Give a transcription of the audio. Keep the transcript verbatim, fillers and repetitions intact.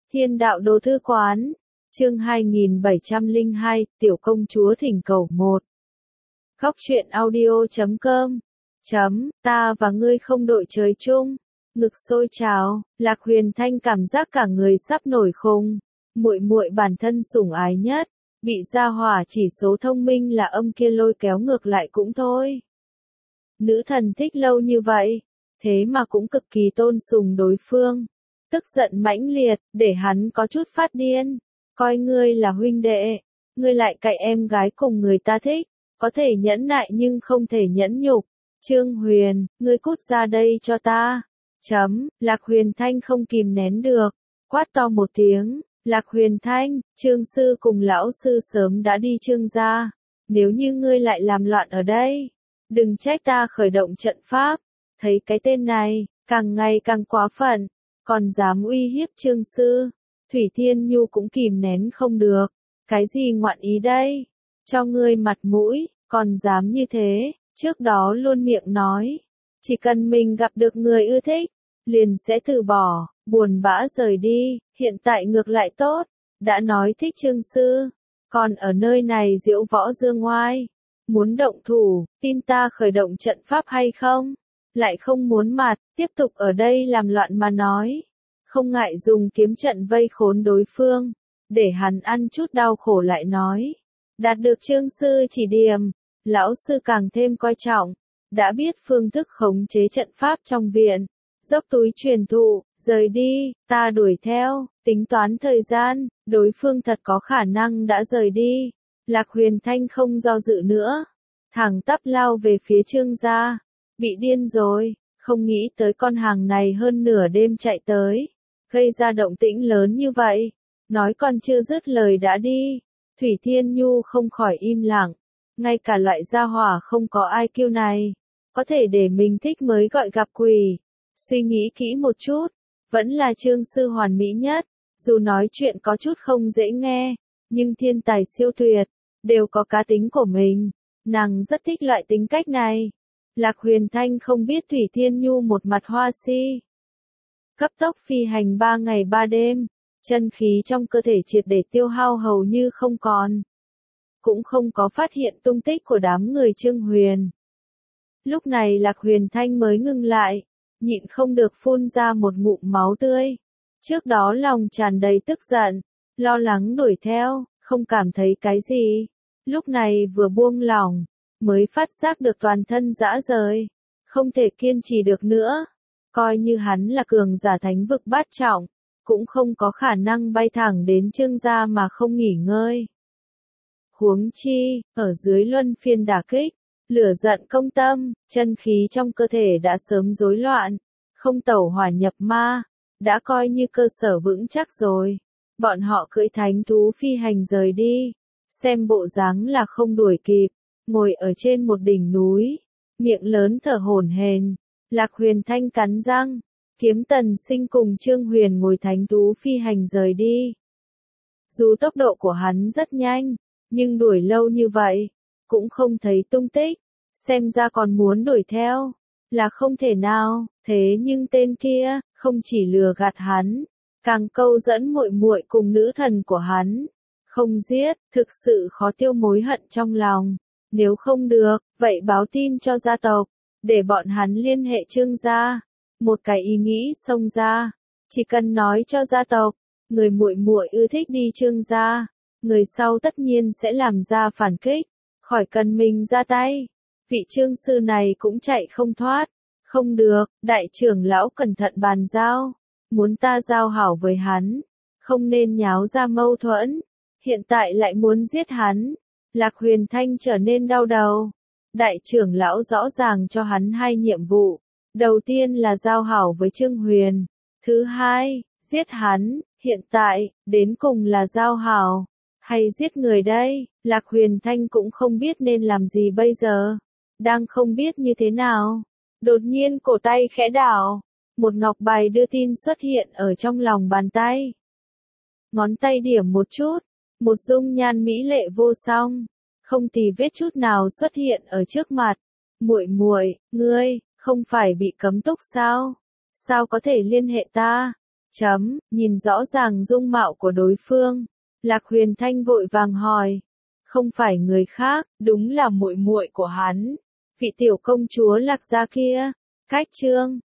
Thiên đạo đồ thư quán, chương hai nghìn bảy trăm lẻ hai, tiểu công chúa thỉnh cầu một. Góc truyện audio chấm com chấm, ta và ngươi không đội trời chung. Ngực sôi trào, Lạc Huyền Thanh cảm giác cả người sắp nổi khùng. Muội muội bản thân sủng ái nhất, bị gia hỏa chỉ số thông minh là âm kia lôi kéo ngược lại cũng thôi. Nữ thần thích lâu như vậy, thế mà cũng cực kỳ tôn sùng đối phương. Tức giận mãnh liệt, để hắn có chút phát điên. Coi ngươi là huynh đệ, ngươi lại cậy em gái cùng người ta thích, có thể nhẫn nại nhưng không thể nhẫn nhục. Trương Huyền, ngươi cút ra đây cho ta. Chấm, Lạc Huyền Thanh không kìm nén được, quát to một tiếng. Lạc Huyền Thanh, Trương sư cùng lão sư sớm đã đi Trương gia. Nếu như ngươi lại làm loạn ở đây, đừng trách ta khởi động trận pháp. Thấy cái tên này, càng ngày càng quá phận, còn dám uy hiếp Trương sư. Thủy Thiên Nhu cũng kìm nén không được. Cái gì ngoạn ý đây? Cho ngươi mặt mũi, còn dám như thế, trước đó luôn miệng nói. Chỉ cần mình gặp được người ưa thích, liền sẽ từ bỏ, buồn bã rời đi, hiện tại ngược lại tốt. Đã nói thích Trương sư, còn ở nơi này diễu võ dương ngoai. Muốn động thủ, tin ta khởi động trận pháp hay không? Lại không muốn mặt, tiếp tục ở đây làm loạn mà nói. Không ngại dùng kiếm trận vây khốn đối phương, để hắn ăn chút đau khổ lại nói. Đạt được Trương sư chỉ điểm, lão sư càng thêm coi trọng, đã biết phương thức khống chế trận pháp trong viện, dốc túi truyền thụ, rời đi, ta đuổi theo, tính toán thời gian, đối phương thật có khả năng đã rời đi. Lạc Huyền Thanh không do dự nữa, thẳng tắp lao về phía Trương gia, bị điên rồi, không nghĩ tới con hàng này hơn nửa đêm chạy tới. Gây ra động tĩnh lớn như vậy, nói còn chưa dứt lời đã đi. Thủy Thiên Nhu không khỏi im lặng, ngay cả loại gia hỏa không có i kiu này, có thể để mình thích mới gọi gặp quỷ. Suy nghĩ kỹ một chút, vẫn là Trương sư hoàn mỹ nhất, dù nói chuyện có chút không dễ nghe, nhưng thiên tài siêu tuyệt, đều có cá tính của mình, nàng rất thích loại tính cách này. Lạc Huyền Thanh không biết Thủy Thiên Nhu một mặt hoa si. Cấp tốc phi hành ba ngày ba đêm, chân khí trong cơ thể triệt để tiêu hao hầu như không còn. Cũng không có phát hiện tung tích của đám người Trương Huyền. Lúc này Lạc Huyền Thanh mới ngừng lại, nhịn không được phun ra một ngụm máu tươi. Trước đó lòng tràn đầy tức giận, lo lắng đuổi theo, không cảm thấy cái gì. Lúc này vừa buông lỏng, mới phát giác được toàn thân rã rời, không thể kiên trì được nữa. Coi như hắn là cường giả thánh vực bát trọng, cũng không có khả năng bay thẳng đến Trương gia mà không nghỉ ngơi. Huống chi, ở dưới luân phiên đả kích, lửa giận công tâm, chân khí trong cơ thể đã sớm rối loạn, không tẩu hỏa nhập ma, đã coi như cơ sở vững chắc rồi. Bọn họ cưỡi thánh thú phi hành rời đi, xem bộ dáng là không đuổi kịp, ngồi ở trên một đỉnh núi, miệng lớn thở hổn hển. Lạc Huyền Thanh cắn răng, Kiếm Tần Sinh cùng Trương Huyền ngồi thánh thú phi hành rời đi. Dù tốc độ của hắn rất nhanh, nhưng đuổi lâu như vậy, cũng không thấy tung tích, xem ra còn muốn đuổi theo, là không thể nào. Thế nhưng tên kia, không chỉ lừa gạt hắn, càng câu dẫn muội muội cùng nữ thần của hắn. Không giết, thực sự khó tiêu mối hận trong lòng. Nếu không được, vậy báo tin cho gia tộc, để bọn hắn liên hệ Trương gia. Một cái ý nghĩ xông ra, chỉ cần nói cho gia tộc, người muội muội ưa thích đi Trương gia, người sau tất nhiên sẽ làm ra phản kích, khỏi cần mình ra tay. Vị Trương sư này cũng chạy không thoát. Không được, đại trưởng lão cẩn thận bàn giao, muốn ta giao hảo với hắn, không nên nháo ra mâu thuẫn, hiện tại lại muốn giết hắn. Lạc Huyền Thanh trở nên đau đầu. Đại trưởng lão rõ ràng cho hắn hai nhiệm vụ, đầu tiên là giao hảo với Trương Huyền, thứ hai, giết hắn. Hiện tại, đến cùng là giao hảo, hay giết người đây? Lạc Huyền Thanh cũng không biết nên làm gì bây giờ, đang không biết như thế nào. Đột nhiên cổ tay khẽ đảo, một ngọc bài đưa tin xuất hiện ở trong lòng bàn tay. Ngón tay điểm một chút, một dung nhan mỹ lệ vô song, không tì vết chút nào xuất hiện ở trước mặt. Muội muội, ngươi không phải bị cấm túc sao? Sao có thể liên hệ ta? Chấm, nhìn rõ ràng dung mạo của đối phương. Lạc Huyền Thanh vội vàng hỏi. Không phải người khác, đúng là muội muội của hắn. Vị tiểu công chúa Lạc gia kia. Cách chương